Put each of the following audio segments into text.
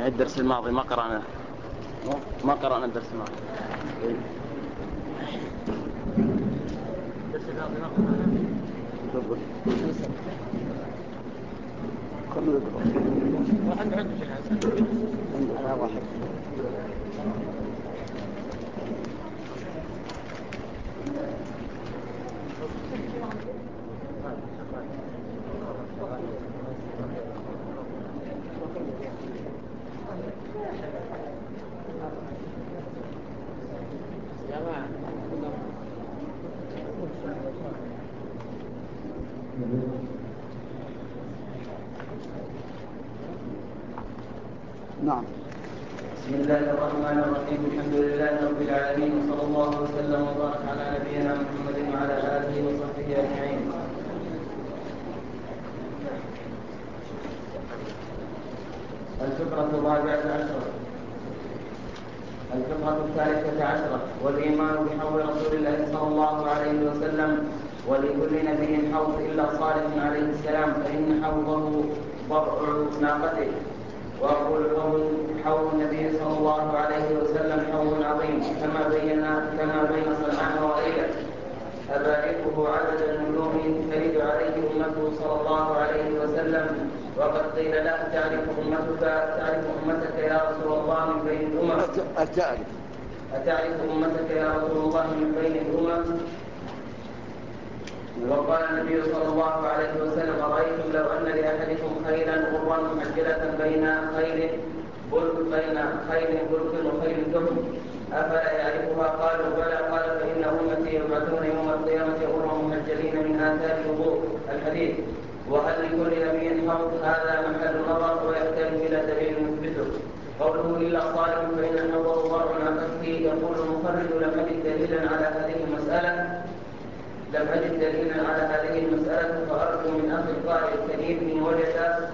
الدرس الماضي ما قرأنا الدرس الماضي. الدرس الماضي ما قرأنا. تفضل. خلوا يقرأ. واحد عنده شيء حسن. أنا واحد. نعم. بسم الله الرحمن الرحيم. الحمد لله رب العالمين، وصلى الله وسلم وبارك على نبينا محمد وعلى آله وصحبه أجمعين. الفقرة الرابعة عشرة. الفقرة الثالثة عشرة. والإيمان بحوض رسول الله صلى الله عليه وسلم، ولكل نبي حوض إلا صالح عليه السلام، فإن حوضه ضرع ناقته. وأقول حوض النبي صلى الله عليه وسلم حوض عظيم، كما بين صنعاء وغيره، أباركه عدد النجوم ترد عليه أمته صلى الله عليه وسلم. وقد قيل له تعرف أمتك يا رسول الله من بين الأمم. أتعرف أمتك يا رسول الله من بين الأمم؟ وقال النبي صلى الله عليه وسلم: أرأيتم لو أن لأحدكم خيلا غرا محجلة بين خيل بلق وخيل دهم، أفلا يعرفها؟ قالوا بلى. قال: فإن أمتي يبعثون يوم القيامة غرا محجلين من آثار الوضوء. الحديث. وهل لكل نبي حوض؟ هذا محل نظر ويحتاج إلى دليل يثبته. قوله إلا صالح فإن حوضه ضرع ناقته. يقول المخرج: لم أجد دليلا على هذه المسألة، فأرجو من أخي القارئ الكريم إن وجد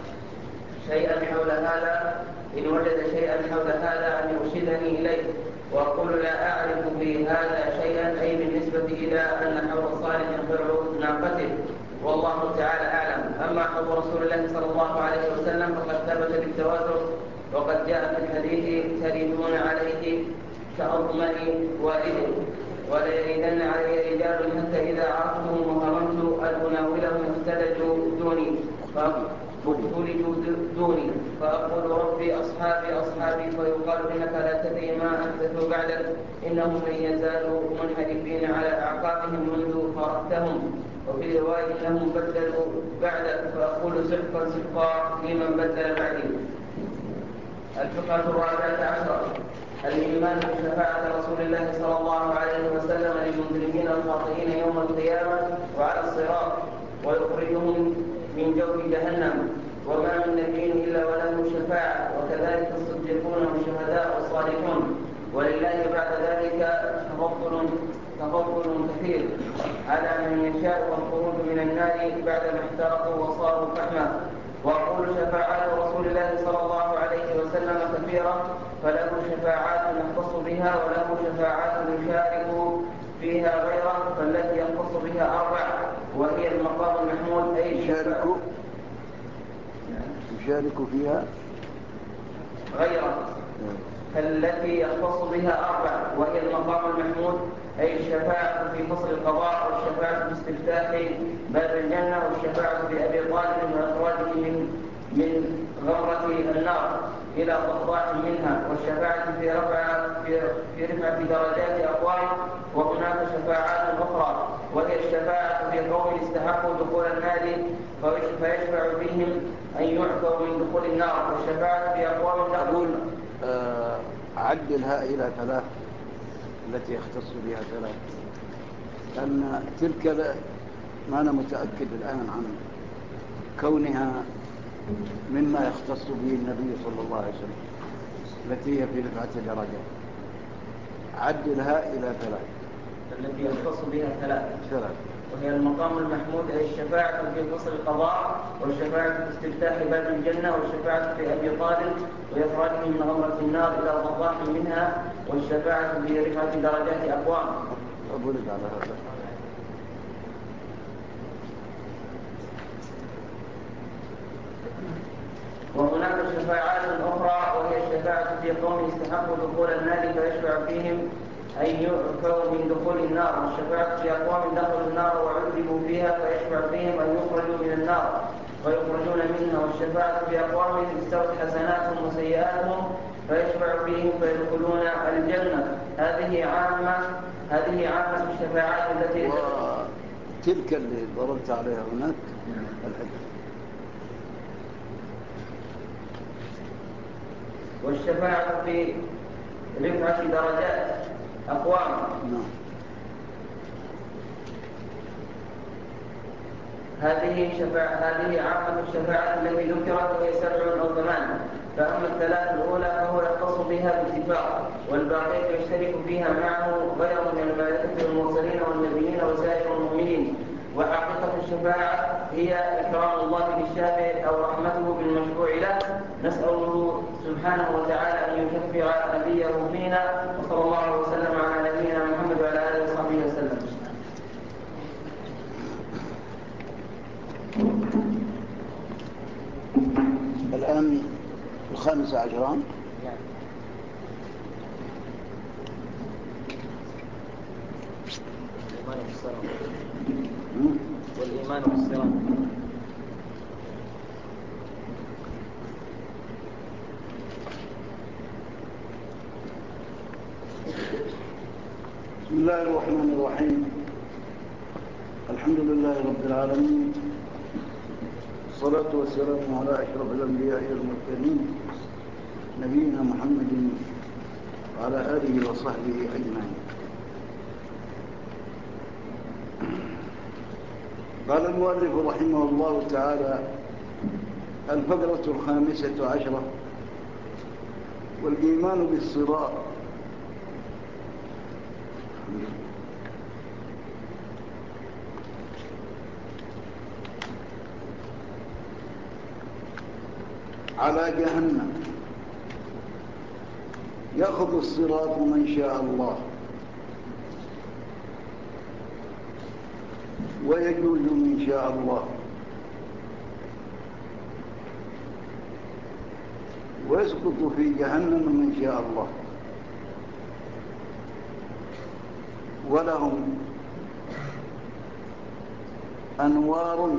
شيئا حول هذا أن يرشدني إليه. وأقول: لا أعرف في هذا شيئا، أي بالنسبة إلى أن حوض صالح ضرع ناقته، والله تعالى أعلم. أما حوض رسول الله صلى الله عليه وسلم فقد ثبت بالتواتر، وقد جاء في الحديث: تردون عليه كأضمن والده، وليردن علي رجال حتى إذا عرفتهم وهرمت أن أناولهم اختلجوا دوني فأقول: ربي أصحابي، فيقال: إنك لا تدري ما أحدثوا بعدك، إنهم من يزالوا منحرفين على أعقابهم منذ فارقتهم. وفي رواية: إنهم بدلوا بعدك، فأقول: سحقا لمن بدل بعدي. الفقرة الرابعة عشرة. الإيمان بشفاعة رسول الله صلى الله عليه وسلم للمجرمين الخاطئين يوم القيامة وعلى الصراط، ويخرجهم من جوف جهنم. وما من نبي إلا وله شفاعة، وكذلك الصديقون والشهداء والصالحون. ولله بعد ذلك تفضل كثير على من يشاء، والخروج من النار بعدما احترقوا وصاروا فحما. وأقول: شفاعات رسول الله صلى الله عليه وسلم كثيرة، فله شفاعات يختص بها، وله شفاعات يشارك فيها غيره، فالتي يختص بها أربع، وهي المقام المحمود، أي يشارك فيها غيره، فالتي يختص بها أربع، وهي المقام المحمود، أي الشفاعة في فصل القضاء، والشفاعة في استفتاح باب الجنة، والشفاعة في أبي طالب وإخراجه من غمرة النار إلى ضفدع منها، والشفاعة في رفعة درجات أقوام. وهناك شفاعات أخرى، وهي الشفاعة في قوم استحقوا دخول النار فيشفع بهم أن يعفوا من دخول النار، والشفاعة في أقوام تقول عدلها إلى ثلاث، التي يختص بها ثلاث، لأن تلك ما أنا متأكد الآن عن كونها مما يختص به النبي صلى الله عليه وسلم، التي هي في رفعة درجات. عدلها إلى ثلاث. التي يختص بها ثلاث، وهي المقام المحمود، أي الشفاعة في فصل القضاء، والشفاعة في استفتاح باب الجنة، والشفاعة في أبي طالب وإخراجه من غمرة النار إلى ضفدع منها، والشفاعة في رفعة درجات أقوام. أقول لك على هذا. وهناك شفاعات أخرى، وهي والشفاعة في قوم استحقوا دخول النار فيشفع فيهم أن يعفوا من دخول النار، والشفاعة في أقوام دخلوا النار وعذبوا فيها فيشفع فيهم أن يخرجوا من النار ويخرجون منها، والشفاعة في أقوام استوت حسناتهم وسيئاتهم فيشفع فيهم فيدخلون الجنة. هذه عامة الشفاعات التي وتلك اللي ضربت عليها هناك الحكمة. والشفاعة في رفعة درجات أقوام. هذه عامة الشفاعات التي ذكرت وهي 7 أو 8. فأما الثلاث الأولى فهو يختص بها باتفاق، والباقية يشترك فيها معه غيره من الملائكة والمرسلين والنبيين وسائر المؤمنين. وحقيقة الشفاعة هي إكرام الله بالشافع أو رحمته بالمشفوع له. نسأله سبحانه وتعالى أن يشفع نبيه فينا، وصلى الله وسلم على نبينا محمد وعلى آله وصحبه وسلم. الآن 15. والإيمان بالصراط. بسم الله الرحمن الرحيم. الحمد لله رب العالمين، الصلاة والسلام على أشرف الأنبياء والمرسلين نبينا محمد وعلى آله وصحبه أجمعين. قال المؤلف رحمه الله تعالى: الفقرة 15، والإيمان بالصراط. على جهنم يأخذ الصراط من شاء الله ويجوز من شاء الله، ويسقط في جهنم من شاء الله. ولهم أنوار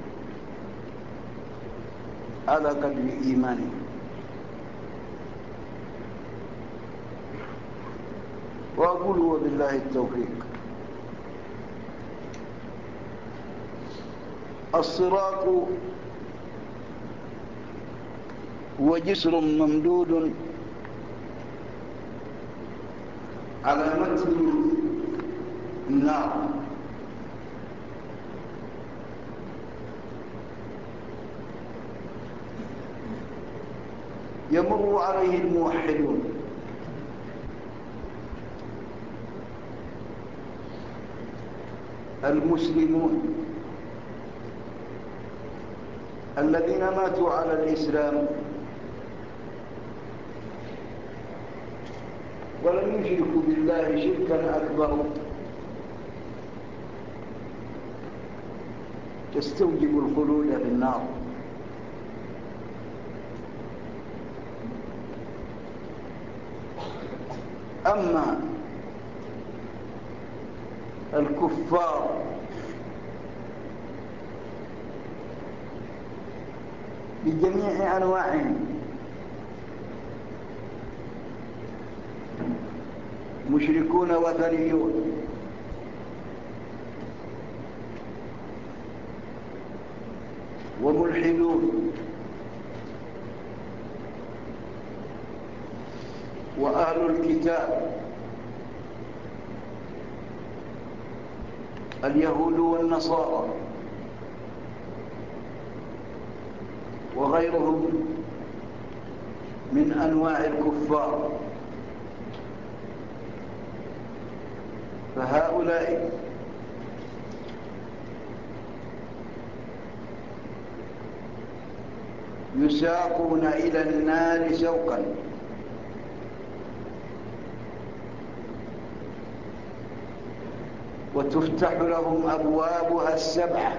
على قدر إيمانهم. وأقول وبالله التوفيق. الصراط هو جسر ممدود على متن النار، يمر عليه الموحدون المسلمون الذين ماتوا على الإسلام ولم يشركوا بالله شركا أكبر تستوجب الخلود في النار. أما الكفار بجميع أنواعهم، مشركون وثنيون وملحدون وأهل الكتاب اليهود والنصارى وغيرهم من أنواع الكفار، فهؤلاء يساقون إلى النار سوقا، وتفتح لهم أبوابها 7،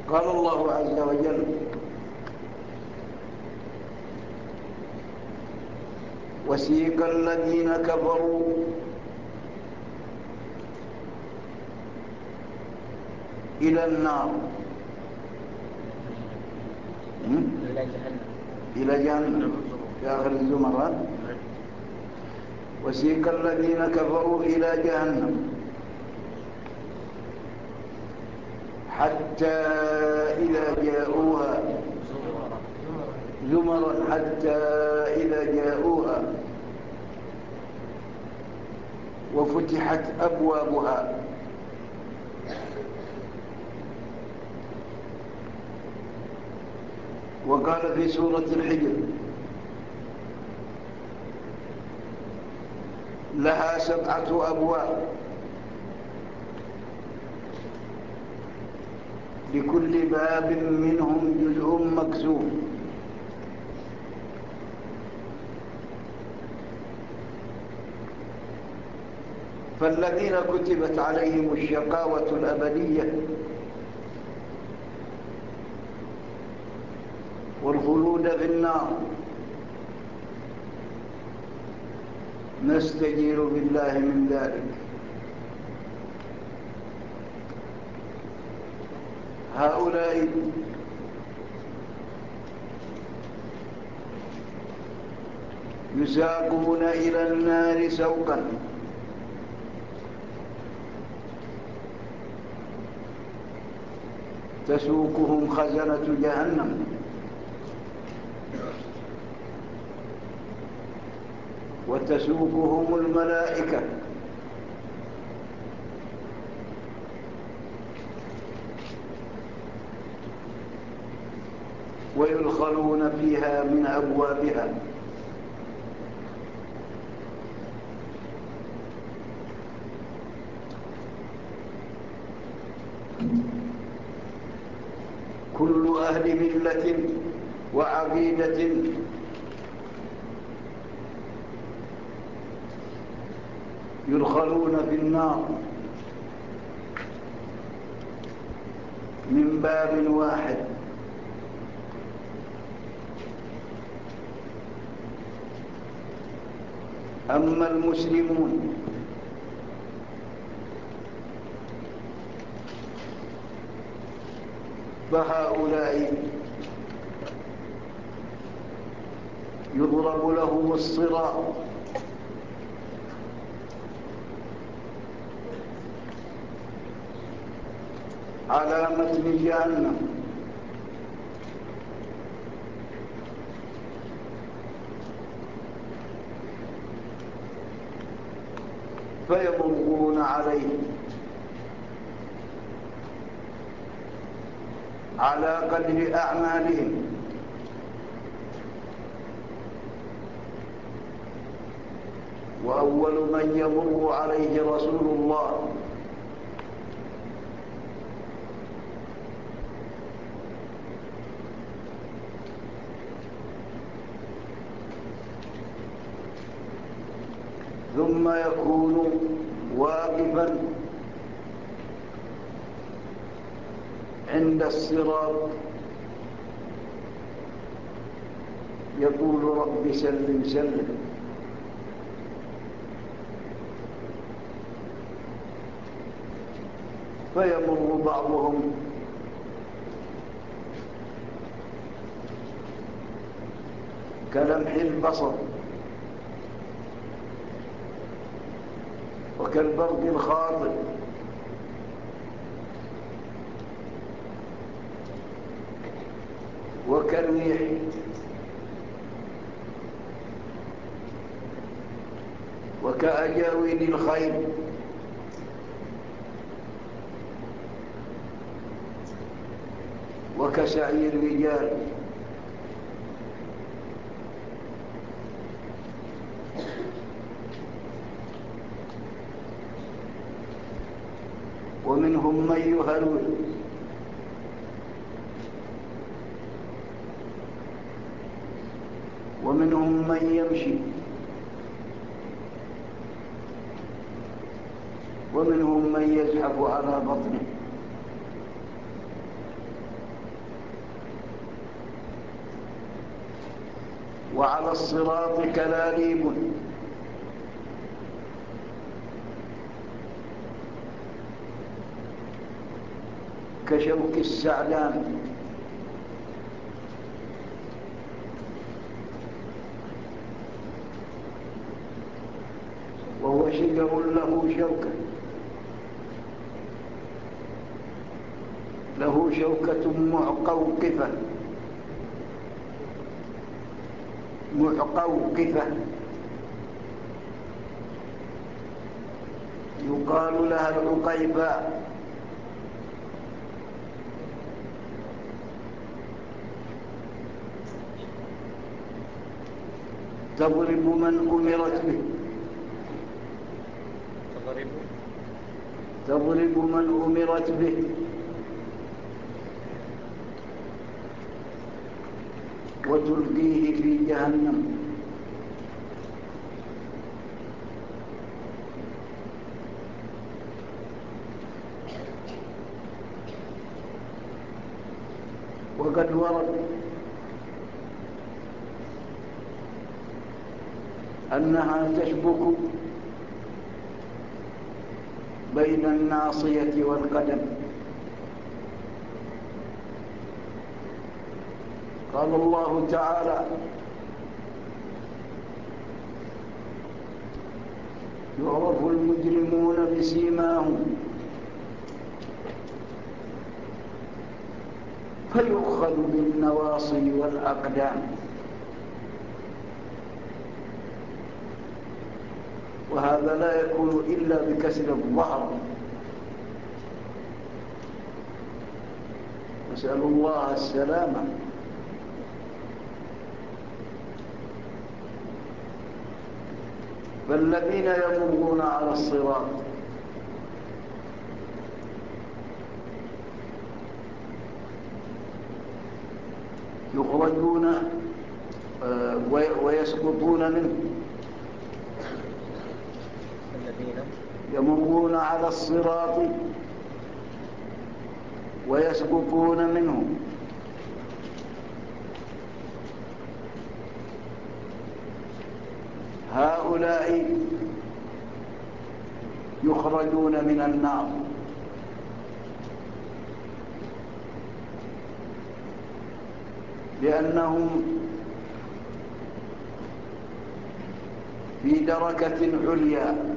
قال الله عز وجل: وسيق الذين كفروا إلى النار إلى جهنم في آخر الزمر. وسيق الذين كفروا إلى جهنم حتى إذا جاءوها زمرا حتى إذا جاءوها وفتحت أبوابها وقال في سورة الحجر: لها 7 أبواب لكل باب منهم جزء مقسوم. فالذين كتبت عليهم الشقاوة الأبدية والخلود في النار نستجير بالله من ذلك. هؤلاء يساقون إلى النار سوقا تسوقهم خزنة جهنم وتسوقهم الملائكة ويدخلون فيها من أبوابها. كل أهل ملة وعقيدة يدخلون في النار من باب واحد، أما المسلمون فهؤلاء يضرب لهم الصراط على متن جهنم فيمرون عليه على قدر أعمالهم، وأول من يمر عليه رسول الله ثم يكون واقفا عند الصراط يقول: رب سلم سلم. فيمر بعضهم كلمح البصر وكالبرق الخاطف وكالريح وكأجاويد الخيل وكسعي الرجال. ومنهم من يهرول ومنهم من يمشي ومنهم من يزحف على بطنه. وعلى الصراط كلاليب كشوك السعدان وهو شجر له شوكة معقوقفة يقال لها العقيباء تضرب من أمرت به وتلقيه في جهنم وقد ورد أنها تشبك بين الناصية والقدم. قال الله تعالى: يعرف المجرمون بسيماهم فيؤخذ بالنواصي والأقدام. وهذا لا يكون إلا بكسر الظهر. نسأل الله السلامة. فالذين يمرون على الصراط يخرجون ويسقطون منه. يمرون على الصراط ويسقطون منه. هؤلاء يخرجون من النار لأنهم في دركة عليا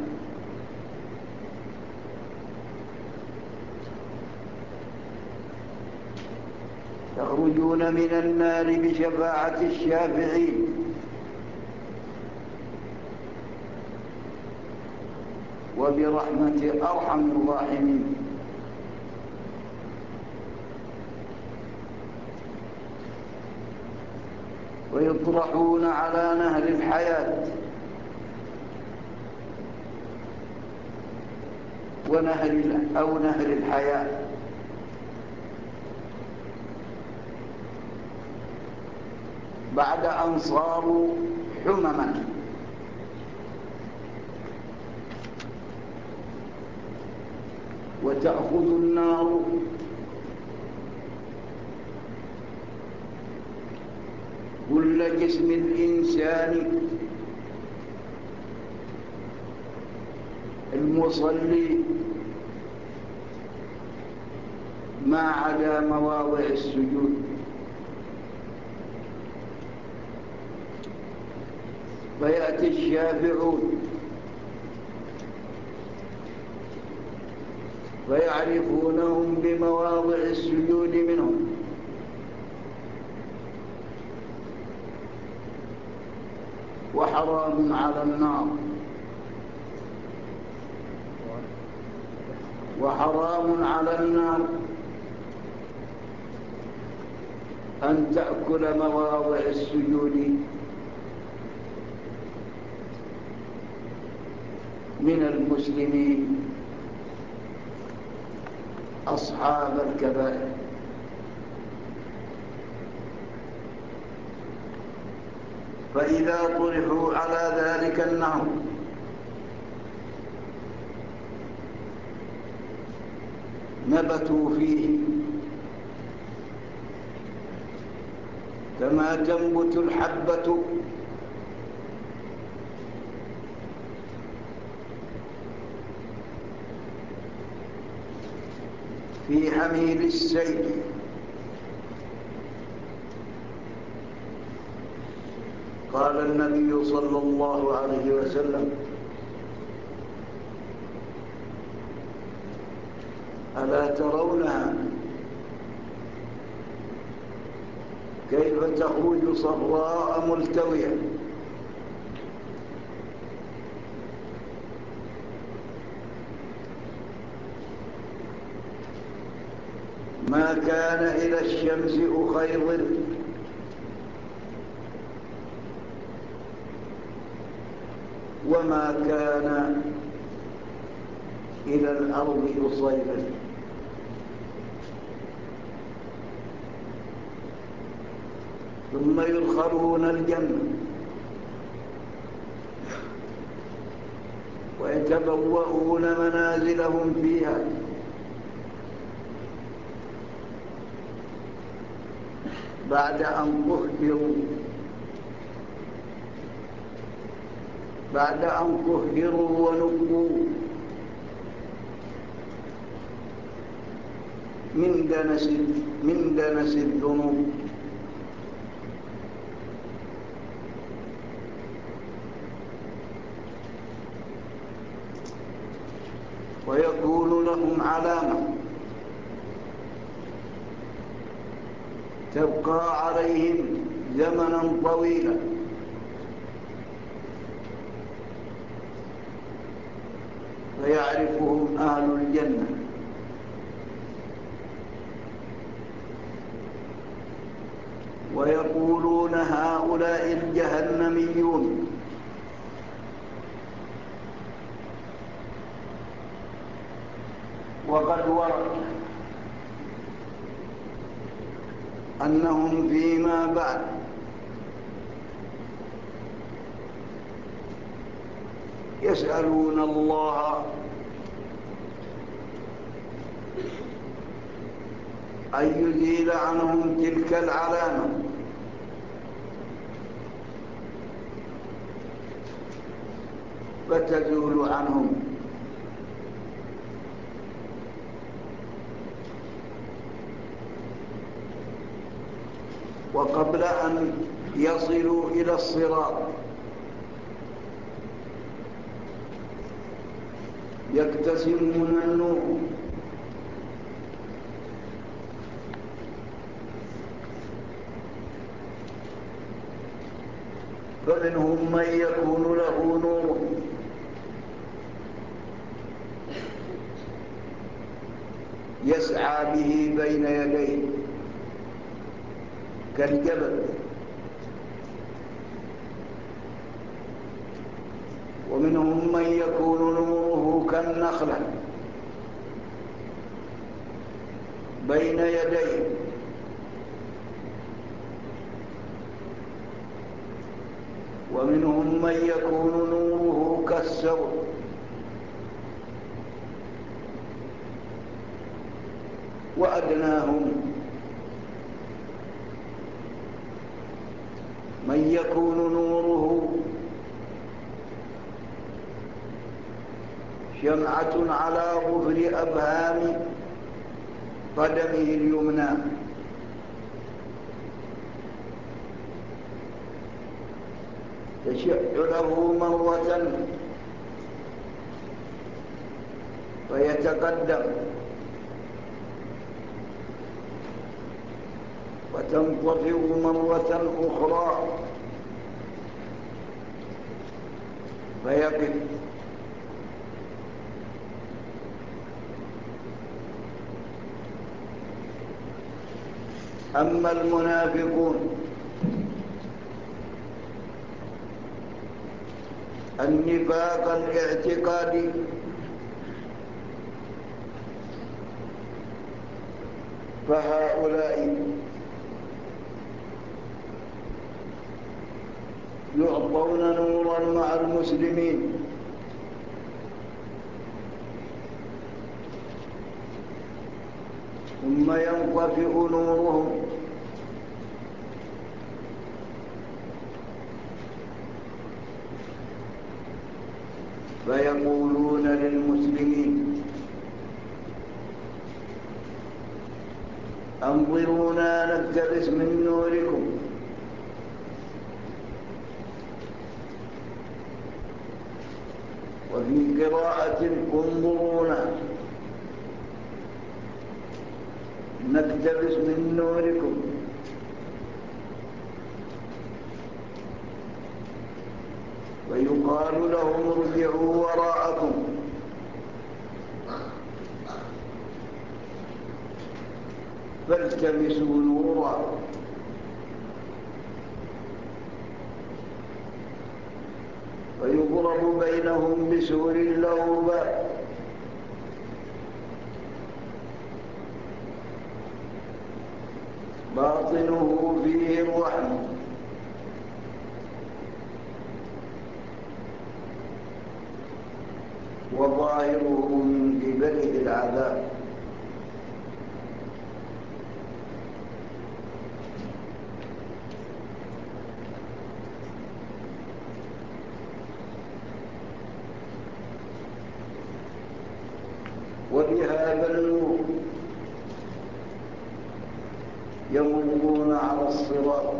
يخرجون من النار بشفاعة الشافعين وبرحمة أرحم الراحمين. ويطرحون على نهر الحياة نهر الحياة بعد أن صاروا حمما. وتأخذ النار كل جسم الإنسان المصلي ما عدا مواضع السجود. فيأتي الشافعون فيعرفونهم بمواضع السجود منهم وحرام على النار وحرام على النار أن تأكل مواضع السجود من المسلمين أصحاب الكبائر. فإذا طرحوا على ذلك النهر نبتوا فيه كما تنبت الحبة في حميل السيل قال النبي صلى الله عليه وسلم ألا ترونها كيف تخرج صفراء ملتوية ما كان إلى الشمس أخيض وما كان إلى الأرض أصيبا ثم يدخلون الجنة ويتبوؤون منازلهم فيها بعد أن طهروا ونقوا من دنس الذنوب. ويكون لهم علامة تبقى عليهم زمنا طويلا فيعرفهم أهل الجنة ويقولون هؤلاء الجهنميون وقد ورد أنهم فيما بعد يسألون الله أن يزيل عنهم تلك العلامة فتزول عنهم وقبل أن يصلوا إلى الصراط يقتسمون النور فمنهم من يكون له نور يسعى به بين يديه كالجبل ومنهم من يكون نوره كالنخلة بين يديه ومنهم من يكون نوره كالثور وأدناهم من يكون نوره شمعة على ظهر أبهام قدمه اليمنى تشع له مرة فيتقدم وتنطفئ مرة أخرى فيقف أما المنافقون النفاق الاعتقادي فهؤلاء يعطون نورا مع المسلمين ثم ينطفئ نورهم فيقولون للمسلمين أنظرونا نقتبس من نوركم، وفي قراءة انظرونا نقتبس من نوركم. ويقال لهم ارجعوا وراءكم فالتمسوا نورا، ويضرب بينهم بسور له باب باطنه فيه الرحمة وظاهره من قبله العذاب. وبهذا النور يمرون على الصراط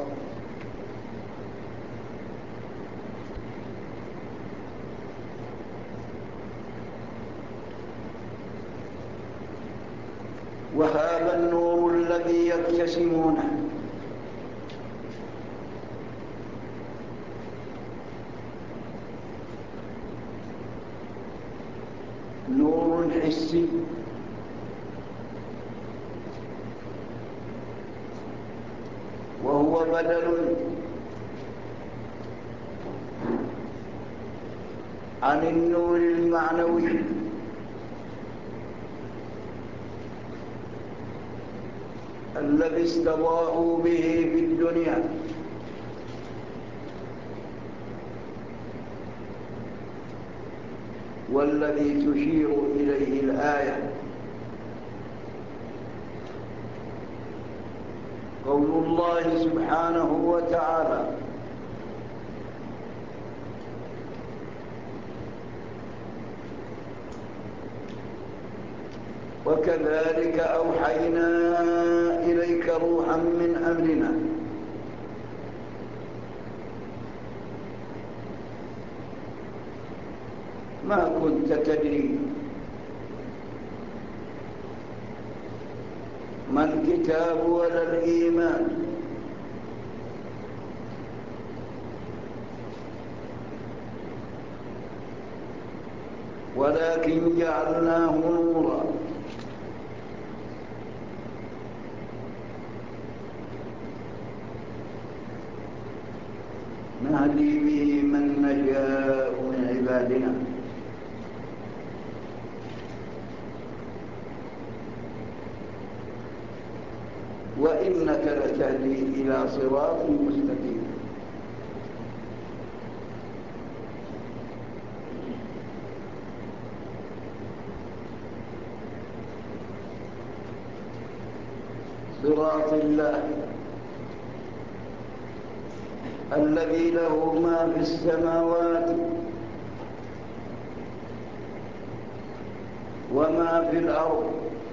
وهذا النور الذي يقتسمونه نور حسي وهو بدل عن النور المعنوي الذي استضاءوا به في الدنيا، والذي تشير إليه الآية قول الله سبحانه وتعالى: وكذلك أوحينا إليك روحا من أمرنا ما كنت تدري ما الكتاب ولا الإيمان ولكن جعلناه نورا نهدي به من نشاء من عبادنا وإنك لتهدي إلى صراط مستقيم. صراط الله الذي له ما في السماوات وما في الأرض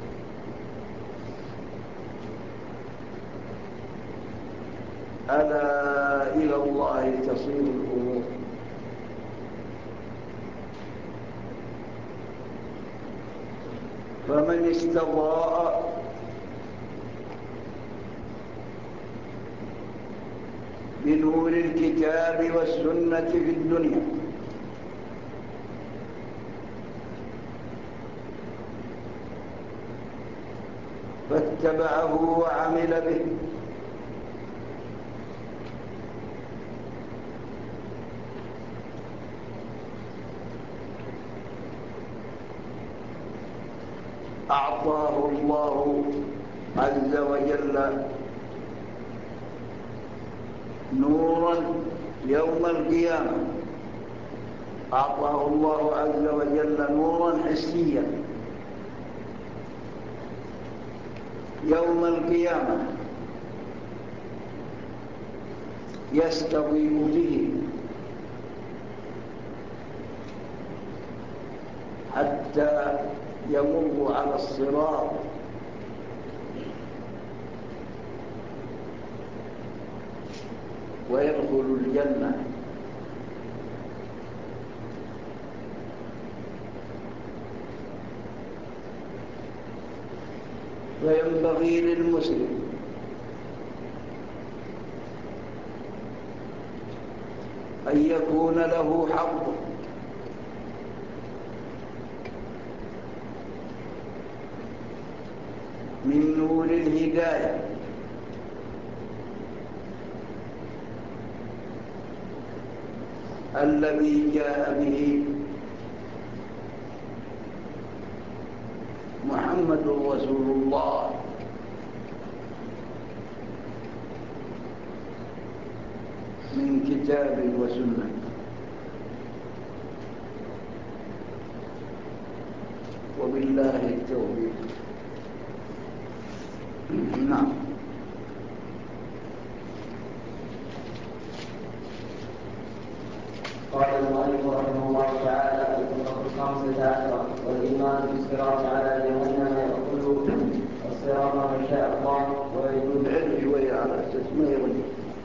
ألا إلى الله تصير الأمور. فمن استضاء بنور الكتاب والسنة في الدنيا فاتبعه وعمل به أعطاه الله عز وجل نورا يوم القيامة، أعطاه الله عز وجل نورا حسيا يوم القيامة يستضيء به حتى يمر على الصراط ويدخل الجنة. وينبغي للمسلم أن يكون له حظ من نور الهداية الذي جاء به محمد رسول الله من كتاب وسنة. وبالله التوفيق. نعم. قال المؤلف رحمه الله تعالى: الفقرة 15 والإيمان بالصراط على جهنم يأكل الصراط من شاء الله ويجوز. ابعدوا شوية على أساس ما يرد.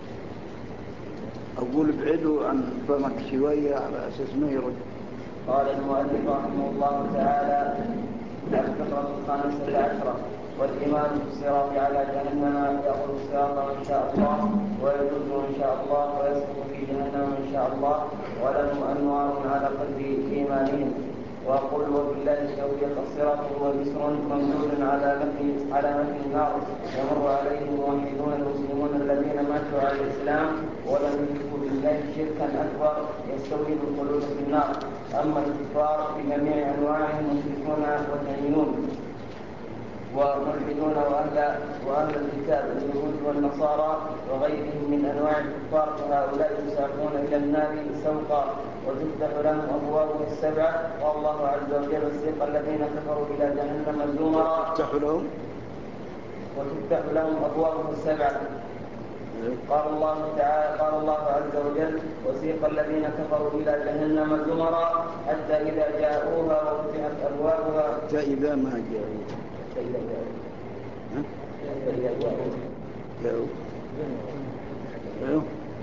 أقول ابعدوا عن فمك شوية على أساس ما يرد. قال المؤلف رحمه الله تعالى: الفقرة 15 والإيمان بالصراط على جهنم يأخذ الصراط من شاء الله ويجوز من شاء الله ويسقط في جهنم من شاء الله ولهم أنوار على قدر إيمانهم. وأقول وبالله التوفيق. الصراط هو جسر ممدود على متن النار يمر عليه الموحدون المسلمون الذين ماتوا على الإسلام ولم يشركوا بالله شركا أكبر يستوجب الخلود في النار. أما الكفار بجميع أنواعهم مشركون وثنيون وملحدون وأهل الكتاب اليهود والنصارى وغيرهم من أنواع الكفار فهؤلاء يساقون إلى النار سوقا وتفتح لهم أبوابها السبعة. قال الله عز وجل: وسيق الذين كفروا إلى جهنم زمرا. وتفتح لهم أبوابها السبعة. قال الله عز وجل: وسيق الذين كفروا إلى جهنم زمرا حتى إذا جاءوها وفتحت أبوابها. حتى إذا ما جاءوا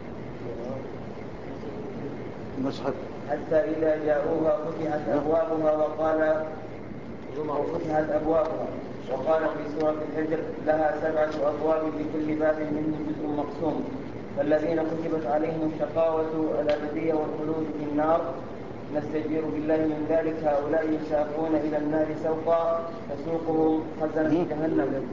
مصحف. حتى إذا جاءوها فتحت أبوابها وقال في سورة الحجر: لها 7 أبواب لكل باب منهم جزء مقسوم. فالذين كتبت عليهم الشقاوة الأبدية والخلود في النار نستجير بالله من ذلك. هؤلاء يساقون إلى النار سوقا تسوقهم خزنة جهنم.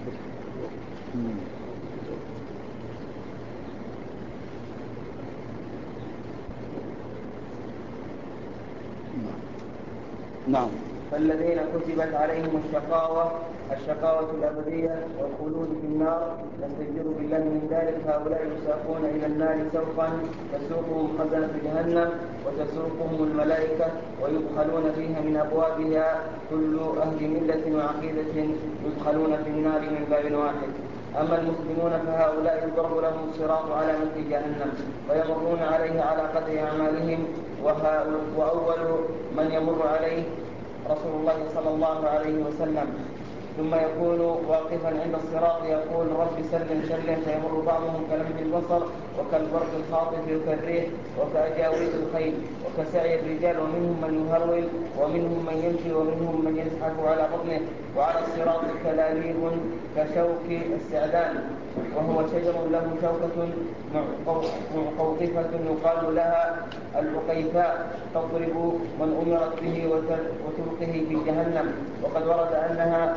نعم. فالذين كتبت عليهم الشقاوة الأبدية والخلود في النار نستجير بالله من ذلك. هؤلاء يساقون إلى النار سوقا تسوقهم خزنة جهنم وتسوقهم الملائكة ويدخلون فيها من أبوابها. كل أهل ملة وعقيدة يدخلون في النار من باب واحد. أما المسلمون فهؤلاء يضرب لهم الصراط على مثل جهنم ويمرون عليه على قدر أعمالهم. وأول من يمر عليه رسول الله صلى الله عليه وسلم ثم يكون واقفا عند الصراط يقول: رب سلم سلم. فيمر بعضهم كلمح البصر وكالبرق الخاطف وكالريح وكأجاويد الخيل وكسعي الرجال ومنهم من يهرول ومنهم من يمشي ومنهم من يزحف على بطنه. وعلى الصراط كلاليب كشوك السعدان وهو شجر له شوكة معقوقفة يقال لها العقيفاء تضرب من أمرت به وتلقه في جهنم. وقد ورد أنها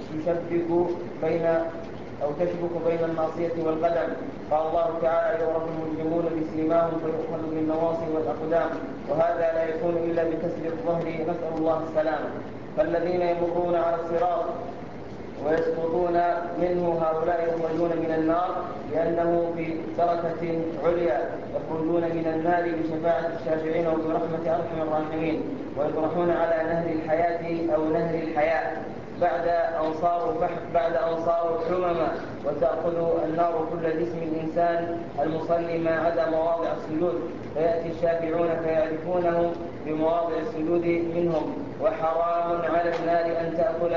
تشبك بين الناصية والقدم. قال الله تعالى: يعرف المجرمون بسيماهم فيؤخذ بالنواصي والأقدام. وهذا لا يكون إلا بكسر الظهر نسأل الله السلامة. فالذين يمرون على الصراط ويسقطون منه هؤلاء يخرجون من النار لأنه في دركة عليا يخرجون من النار بشفاعة الشافعين وبرحمة أرحم الراحمين ويطرحون على نهر الحياة أو نهر الحياة بعد أن صاروا حمما، وتأخذ النار كل جسم الإنسان المصلي ما عدا مواضع السجود، فيأتي الشافعون فيعرفونهم بمواضع السجود منهم. وحرام على النار أن تأكل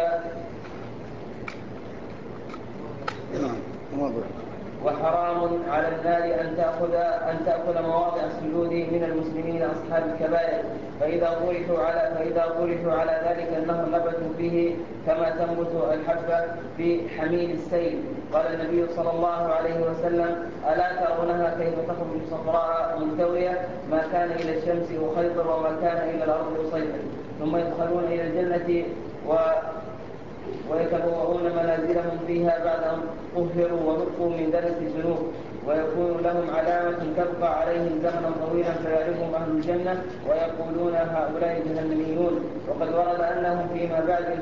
وحرام على النار أن تأكل مواضع السجود من المسلمين أصحاب الكبائر، فإذا طرحوا على ذلك النهر نبتوا فيه كما تنبت الحبة في حميل السيل. قال النبي صلى الله عليه وسلم: ألا ترونها كيف تخرج صفراء ملتوية، ما كان إلى الشمس أخيطر وما كان إلى الأرض أصيبر. ثم يدخلون إلى الجنة ويتبوؤون منازلهم فيها بعد أن طهروا ونقوا من درس الذنوب، ويكون لهم علامة تبقى عليهم زمنا طويلا فيعرفهم أهل الجنة ويقولون: هؤلاء جهنميون. وقد ورد أنهم فيما بعد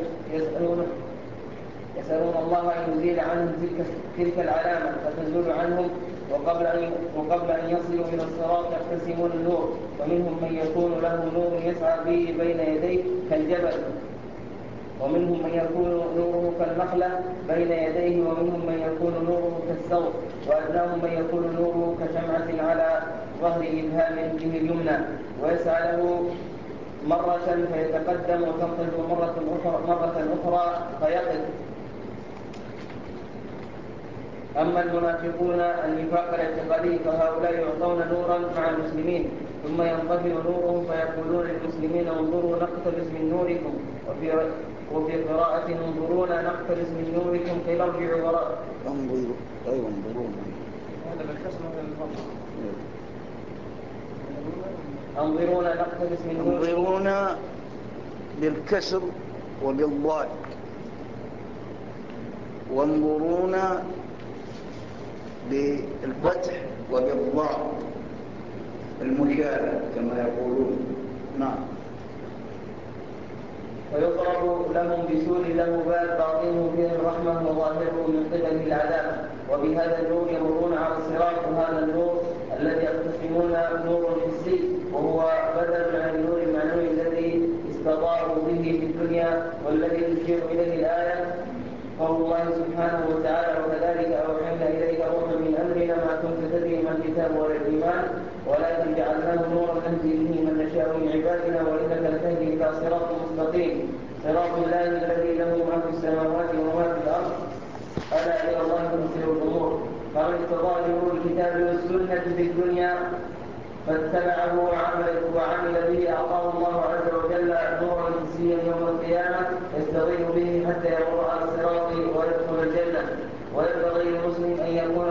يسألون الله أن يزيل عنهم تلك العلامة فتزول عنهم، وقبل أن يصلوا إلى الصراط يقتسمون النور، فمنهم من يكون له نور يسعى به بين يديه كالجبل، ومنهم من يكون نوره كالنخلة بين يديه، ومنهم من يكون نوره كالثور، وأدناهم من يكون نوره كشمعة على ظهر إبهام يده اليمنى، ويسعى له مرة فيتقدم وتنقلب مرة أخرى فيقف. أما المنافقون النفاق الاعتقادي فهؤلاء يعطون نورا مع المسلمين ثم ينطفئ نورهم فيقولون للمسلمين: انظروا نقتبس من نوركم، وفي قراءة: انظرونا نقتبس من نوركم قيل ارجعوا وراء. انظرون هذا بالكسر انظرونا نقتبس من نوركم. انظرونا بالكسر وبالضاد، وانظرونا بالفتح وبالضاء المشابه كما يقولون. نعم. ويضرب لهم بسور له باب باطنه فيه الرحمة وظاهره من قبله العذاب، وبهذا النور يمرون على الصراط. وهذا النور الذي يقتسمون نور حسي، وهو بدل عن النور المعنوي الذي استضاءوا به في الدنيا، والذي تشير إليه الآية قول الله سبحانه وتعالى: وكذلك أوحينا إليك روحا من أمرنا ما كنت تدري ما الكتاب ولا الإيمان ولكن جعلناه نورا نهدي به من نشاء من عبادنا وإنك لتهدي إلى صراط مستقيم صراط الله الذي له ما في السماوات وما في الأرض ألا إلى الله تنزل الأمور. فمن استضاء بنور الكتاب والسنة في الدنيا فاتبعه وعمل به أعطاه الله عز وجل نورا حسيا يوم القيامة يستضيء به حتى يمر على الصراط ويدخل الجنة. وينبغي للمسلم أن يكون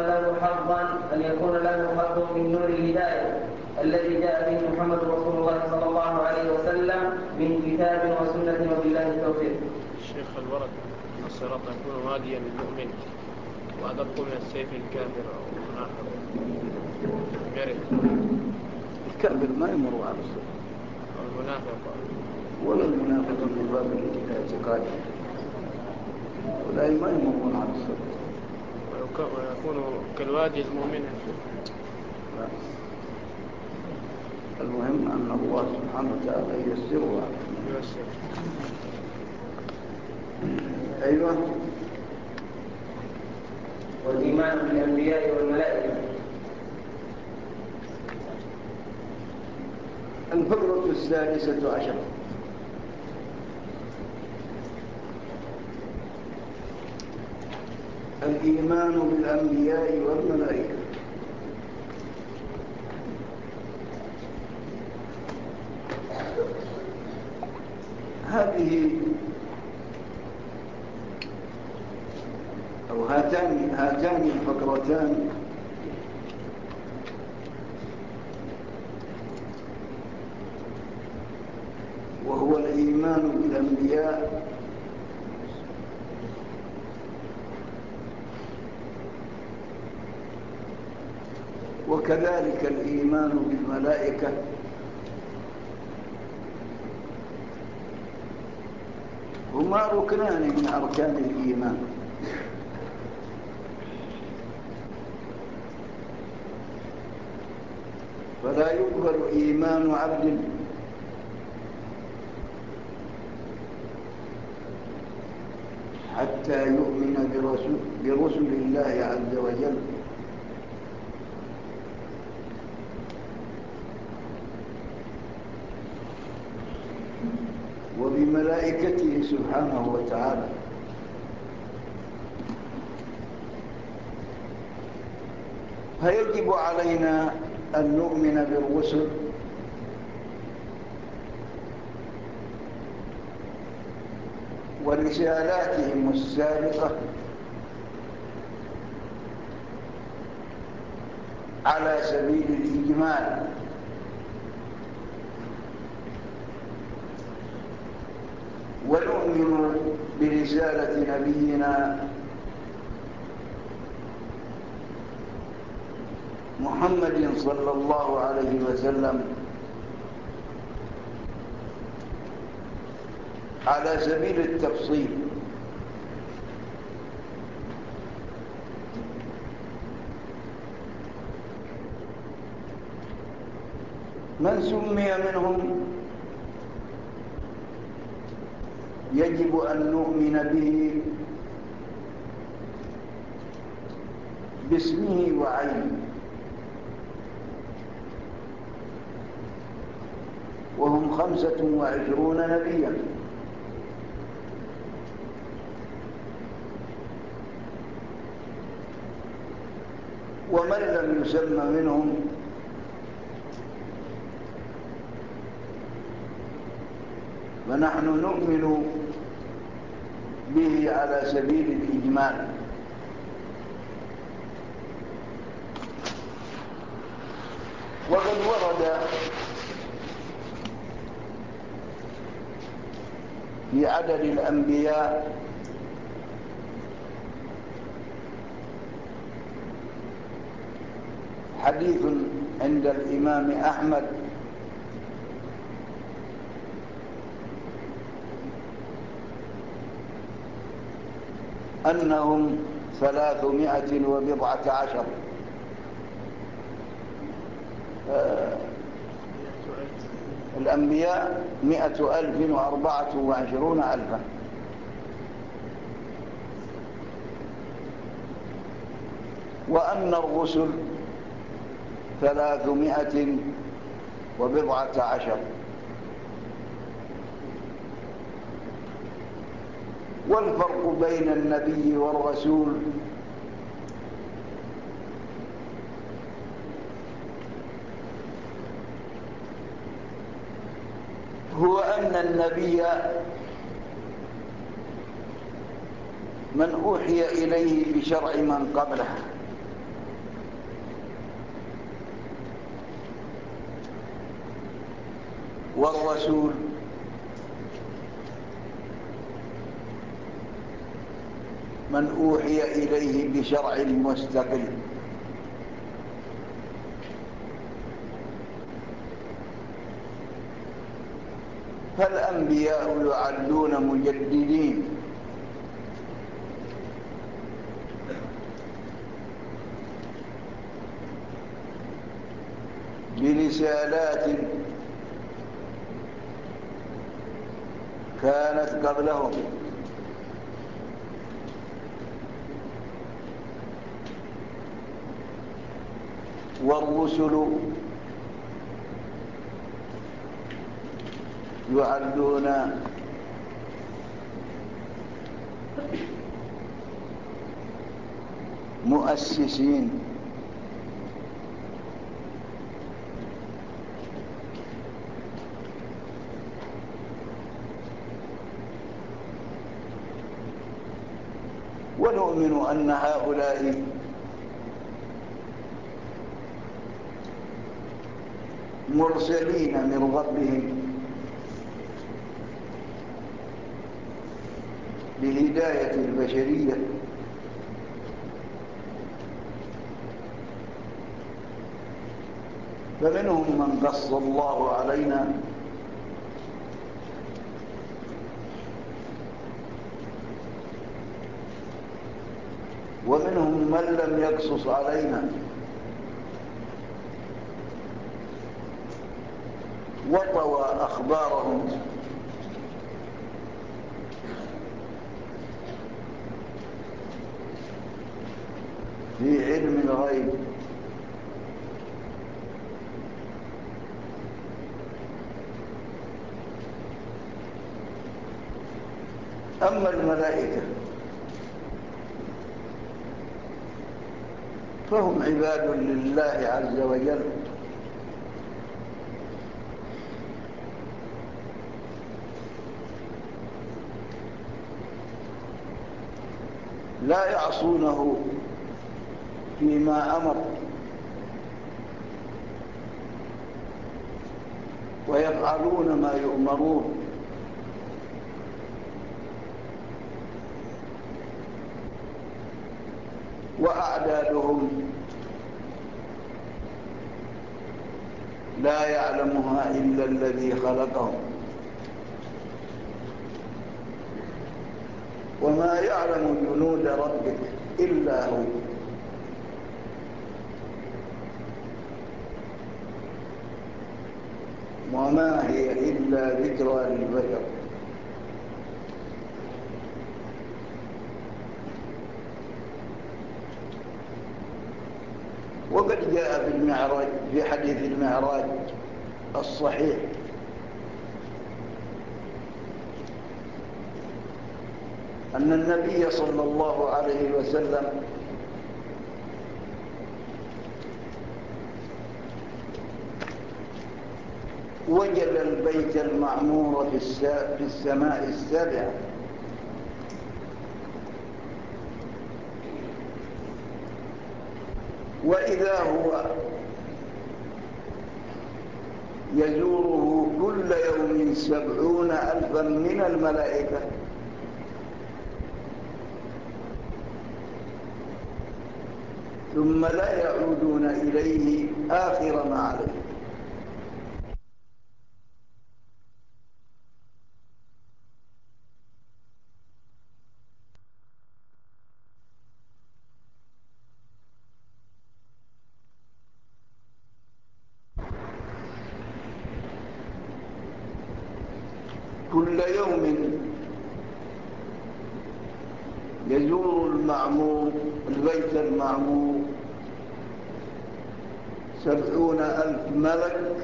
له حظ من نور الهداية الذي جاء به محمد رسول الله صلى الله عليه وسلم من كتاب وسنة، وبالله التوفيق. الشيخ الورد أن الصراط يكون هاديا للمؤمن وأدق من السيف الكافر أو المنافق. الكافر ما يمر على الصراط، المنافق ولا المنافق من باب الاعتقاد، ولا ما يمرون على الصراط، ويكون كالوادي المؤمن. لا. المهم أن الله سبحانه وتعالى ييسرها. أيوة. والإيمان بالأنبياء والملائكة. الفقرة 16. الإيمان بالأنبياء والملائكة. هذه أو هاتان الفقرتان وهو الإيمان بالأنبياء وكذلك الإيمان بالملائكة هما ركنان من أركان الإيمان. فلا يقبل إيمان عبد حتى يؤمن برسل الله عز وجل. وبملائكته سبحانه وتعالى. فيجب علينا أن نؤمن بالرسل ورسالاتهم السابقة على سبيل الإجمال، ونؤمن برسالة نبينا محمد صلى الله عليه وسلم على سبيل التفصيل. من سمي منهم يجب أن نؤمن به باسمه وعينه، وهم 25 نبيا. ومن لم يسمى منهم فنحن نؤمن به على سبيل الإجمال. وقد ورد في عدد الأنبياء حديث عند الإمام أحمد أنهم 319. الأنبياء 100,024,000، وأن الرسل 319. والفرق بين النبي والرسول هو أن النبي من أوحي إليه بشرع من قبله، والرسول من أوحي إليه بشرع مستقل. فالأنبياء يعدون مجددين برسالات كانت قبلهم، والرسل يعدون مؤسسين ونؤمن أن هؤلاء مرسلين من ربهم لهداية البشرية، فمنهم من قص الله علينا ومنهم من لم يقصص علينا، وطوى أخبارهم في علم الغيب. أما الملائكة فهم عباد لله عز وجل، لا يعصونه فيما أمر ويفعلون ما يؤمرون، وأعدادهم لا يعلمها إلا الذي خلقهم، وما يعلم جنود ربك إلا هو. وما هي إلا ذكرى للبشر. وقد جاء في المعراج، في حديث المعراج الصحيح، أن النبي صلى الله عليه وسلم وجد البيت المعمور في السماء السابعة، وإذا هو يزوره كل يوم 70,000 من الملائكة، ثم لا يعودون إليه آخر ما عليه. كل يوم يزور المعمور البيت المعمور 70,000 ملك،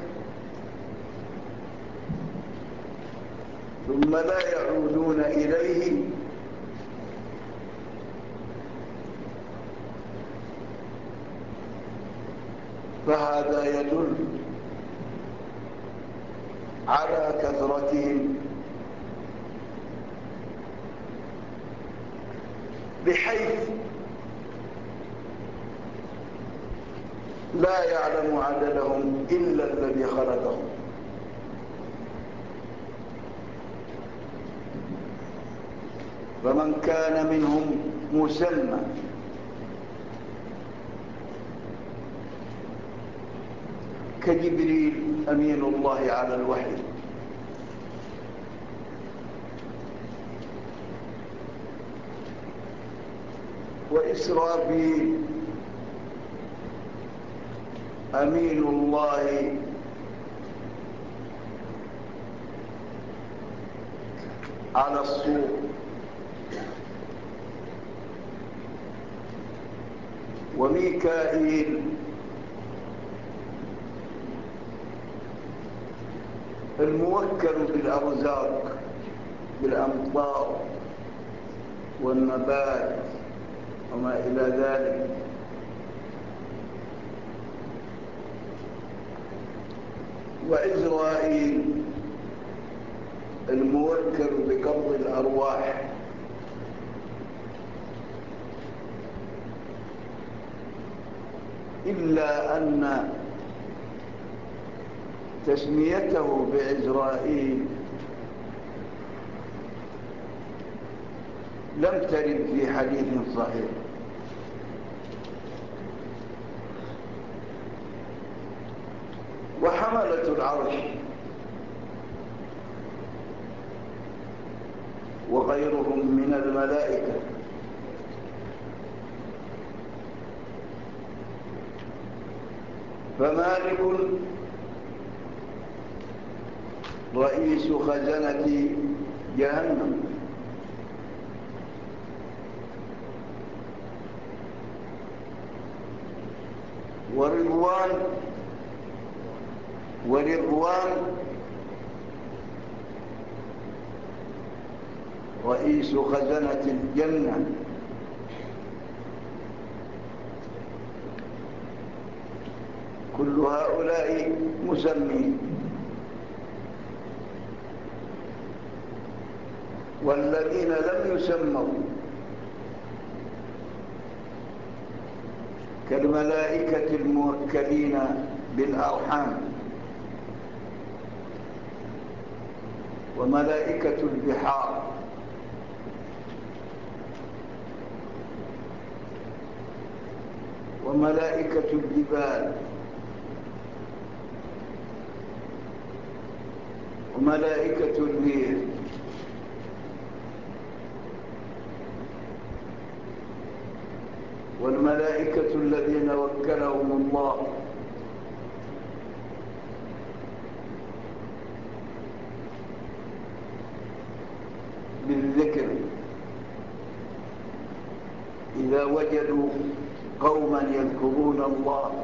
ثم لا يعودون إليه فهذا يدل على كثرتهم، بحيث لا يعلم عددهم إلا الذي خلقهم. فمن كان منهم مسمى كجبريل أمين الله على الوحي، وإسرافيل أمين الله على الصور، وميكائيل الموكل بالأرزاق، بالأمطار والنبات وما إلى ذلك، وإزرائيل الموكل بقبض الأرواح. إلا أن تسميته بعزرائيل لم ترد في حديث صحيح، وحملة العرش وغيرهم من الملائكة فمالك رئيس خزنة جهنم، ورضوان رئيس خزنة الجنة، كل هؤلاء مسمين. والذين لم يسموا كالملائكة الموكلين بالأرحام وملائكة البحار وملائكة الجبال وملائكة الريح والملائكة الذين وكلهم الله بالذكر إذا وجدوا قوما يذكرون الله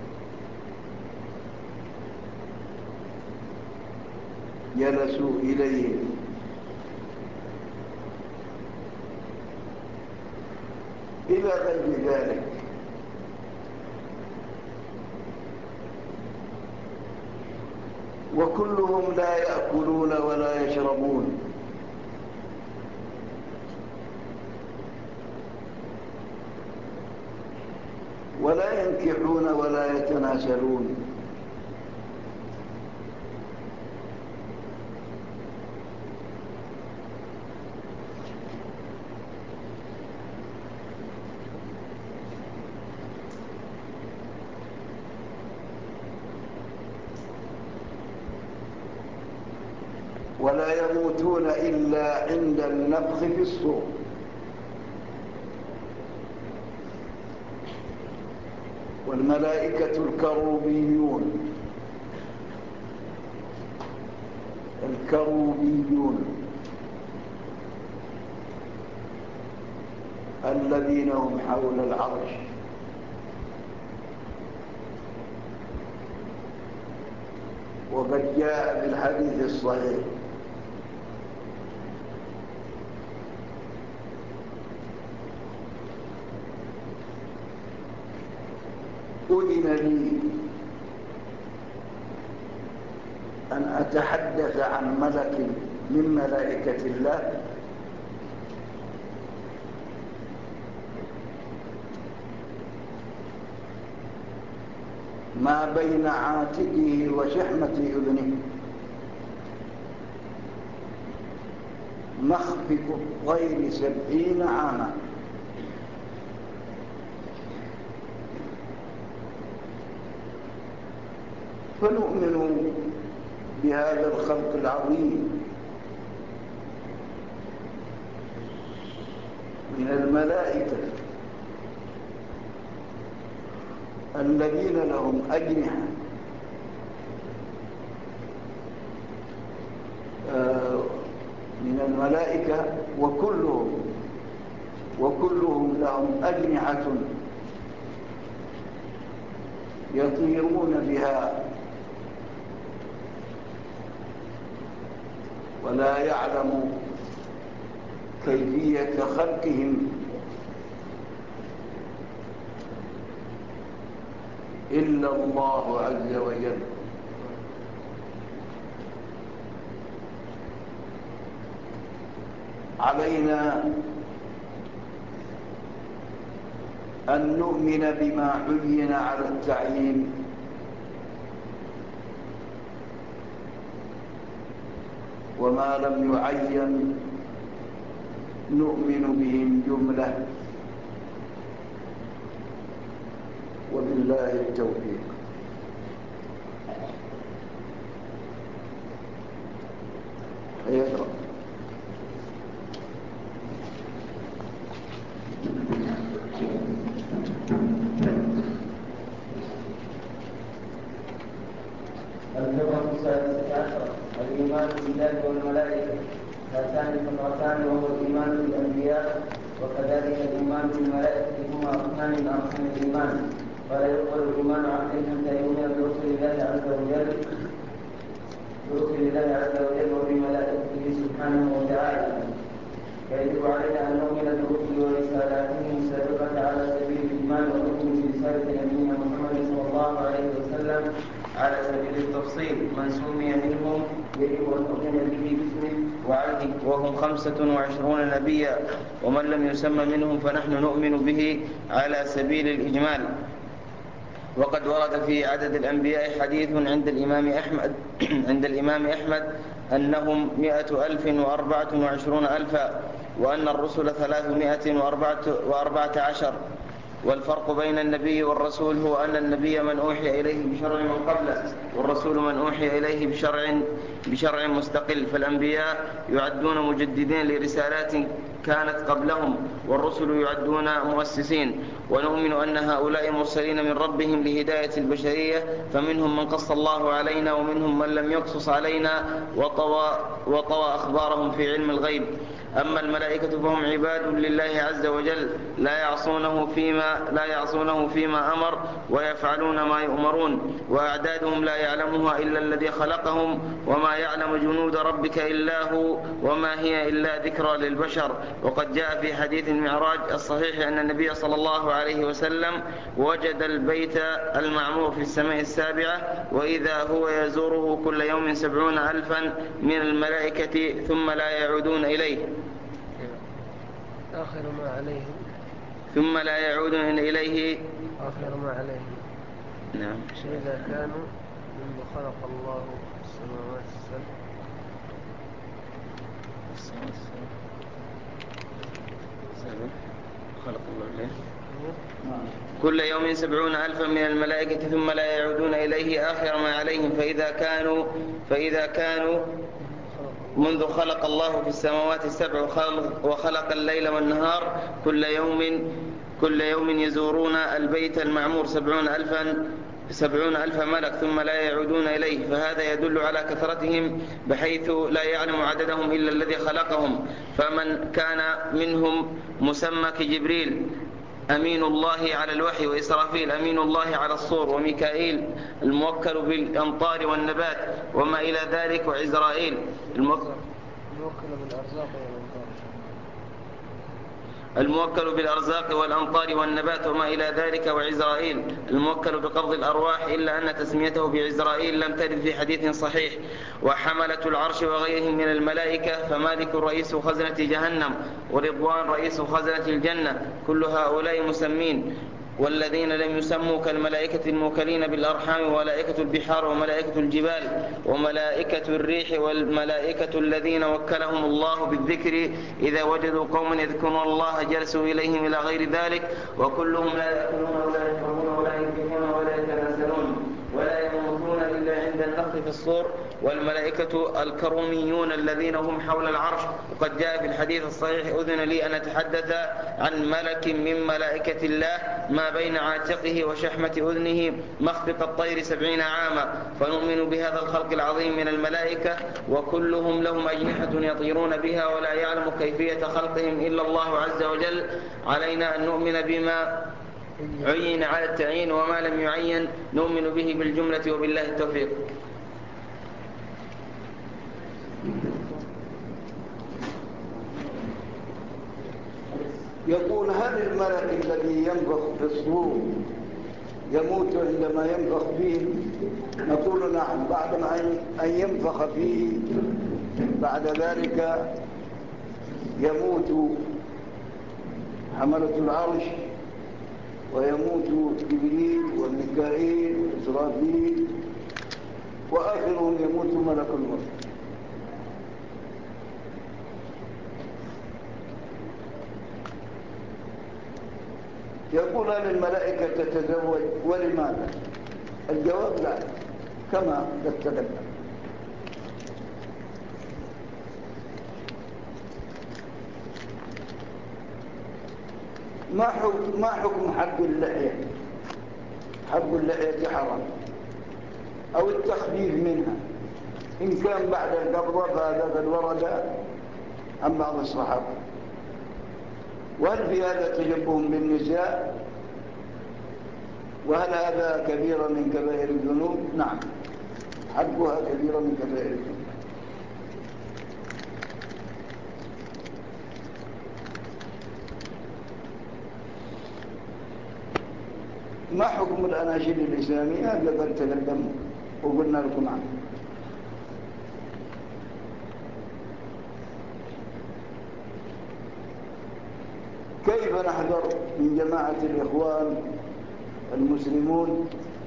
جلسوا إليهم إلى غير ذلك. وكلهم لا يأكلون ولا يشربون، ولا ينكحون ولا يتناسلون، ولا يموتون إلا عند النفخ في الصور. والملائكة الكروبيون الذين هم حول العرش وقد جاء بالحديث الصحيح أذن لي أن أتحدث عن ملك من ملائكة الله ما بين عاتقه وشحمة أذنه مخفق الطير 70 عاما. فنؤمن بهذا الخلق العظيم من الملائكة الذين لهم أجنحة من الملائكة وكلهم لهم أجنحة يطيرون بها، ولا يعلم كيفية خلقهم إلا الله عز وجل. علينا أن نؤمن بما عين على التعيين وما لم يعين نؤمن بهم جملة، وبالله التوفيق. يقرأ. الفقرة السادسة عشرة: الإيمان بالله والملائكة. هاتان الفقرتان وهو الإيمان بالأنبياء وكذلك الإيمان بالملائكة هما ركنان من أركان الإيمان. ولا يقبل الإيمان عبد حتى يؤمن برسل الله عز وجل وبملائكته سبحانه وتعالى. فيجب علينا أن نؤمن بالرسل ورسالاتهم السابقة على سبيل الإيمان، ونؤمن برسالة نبينا محمد صلى الله عليه وسلم على سبيل التفصيل. من سمي منهم يجب أن نؤمن به باسمه وعهده، وهم 25 نبيا، ومن لم يسمى منهم فنحن نؤمن به على سبيل الإجمال. وقد ورد في عدد الأنبياء حديث عند الإمام أحمد أنهم 100,024 وأن الرسل 314. والفرق بين النبي والرسول هو أن النبي من أوحي إليه بشرع من قبله، والرسول من أوحي إليه بشرع مستقل. فالأنبياء يعدون مجددين لرسالات كانت قبلهم، والرسل يعدون مؤسسين. ونؤمن أن هؤلاء مرسلين من ربهم لهداية البشرية، فمنهم من قص الله علينا ومنهم من لم يقصص علينا وطوى أخبارهم في علم الغيب. أما الملائكة فهم عباد لله عز وجل، لا يعصونه فيما أمر ويفعلون ما يؤمرون، وأعدادهم لا يعلمها إلا الذي خلقهم، وما يعلم جنود ربك إلا هو، وما هي إلا ذكرى للبشر. وقد جاء في حديث المعراج الصحيح أن النبي صلى الله عليه وسلم وجد البيت المعمور في السماء السابعة، وإذا هو يزوره كل يوم 70,000 من الملائكة ثم لا يعودون إليه آخر ما عليهم نعم. إذا كانوا منذ خلق الله السماوات السبع خلق الله كل يوم 70,000 من الملائكة ثم لا يعودون إليه آخر ما عليهم. فإذا كانوا منذ خلق الله في السماوات السبع وخلق الليل والنهار كل يوم يزورون البيت المعمور 70,000 ملك ثم لا يعودون إليه، فهذا يدل على كثرتهم بحيث لا يعلم عددهم إلا الذي خلقهم. فمن كان منهم مسمى كجبريل أمين الله على الوحي، وإسرافيل أمين الله على الصور، وميكائيل الموكل بالأمطار والنبات وما إلى ذلك، وعزرائيل الموكل بالأرزاق والأمطار والنبات وما إلى ذلك، وعزرائيل الموكل بقبض الأرواح، إلا أن تسميته بعزرائيل لم ترد في حديث صحيح. وحملة العرش وغيرهم من الملائكة، فمالك رئيس خزنة جهنم، ورضوان رئيس خزنة الجنة، كل هؤلاء مسمين. والذين لم يسموا كالملائكة الموكلين بالأرحام، وملائكة البحار، وملائكة الجبال، وملائكة الريح، والملائكة الذين وكلهم الله بالذكر إذا وجدوا قوما يذكرون الله جلسوا إليهم إلى غير ذلك. وكلهم لا يأكلون ولا يشربون ولا ينفقون ولا يتناسلون ولا يموتون إلا عند النفخ في الصور. والملائكة الكروميون الذين هم حول العرش. وقد جاء في الحديث الصحيح أذن لي أن أتحدث عن ملك من ملائكة الله ما بين عاتقه وشحمة أذنه مخفق الطير 70 عاما. فنؤمن بهذا الخلق العظيم من الملائكة، وكلهم لهم أجنحة يطيرون بها، ولا يعلم كيفية خلقهم إلا الله عز وجل. علينا أن نؤمن بما عين على التعيين، وما لم يعين نؤمن به بالجملة، وبالله التوفيق. يقول: هل الملك الذي ينفخ في الصور يموت عندما ينفخ فيه؟ نقول نعم، بعد أن ينفخ فيه بعد ذلك يموت حملة العرش، ويموت جبريل وميكائيل وإسرافيل، وآخرهم يموت ملك الموت. يقول: هل الملائكة تتزوج؟ ولماذا؟ الجواب: لا، كما قد تقدم. ما حكم حق اللحية؟ حق اللحية حرام، أو التخفيف منها إن كان بعد القبضة، فهذا قد ورد عن بعض الصحابة. وهل في هذا تشبه بالنساء؟ وهل هذا كبيرة من كبائر الذنوب؟ نعم، حدها كبيرة من كبائر الذنوب. ما حكم الأناشيد الإسلامية؟ قد تقدم وقلنا لكم عنه. كيف نحذر من جماعة الإخوان المسلمون؟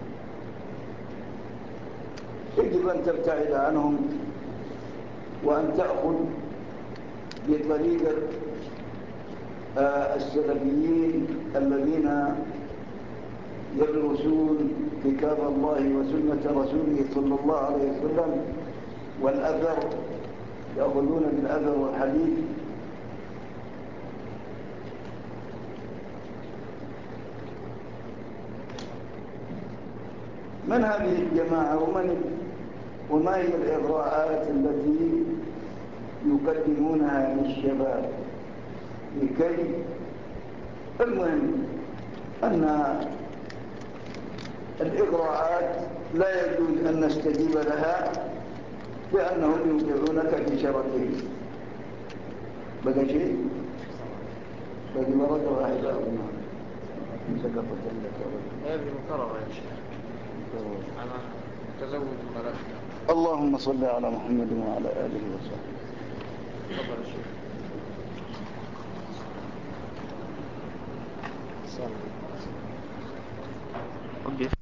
يجب أن تبتعد عنهم وأن تأخذ بطريقة السلفيين الذين يدرسون كتاب الله وسنة رسوله صلى الله عليه وسلم والأثر، يأخذون بالأثر والحديث. من هذه الجماعة وما هي الإغراءات التي يقدمونها للشباب لكي المهم أن الإغراءات لا يجوز أن نستجيب لها لأنهم يوقعونك في شرطهم. بقى شيء بقي مرة واحدة سقطت عندك هذه مكررة يا شيخ على تزوج الملائكة. اللهم صل على محمد وعلى آله وصحبه. تفضل يا شيخ. وقف.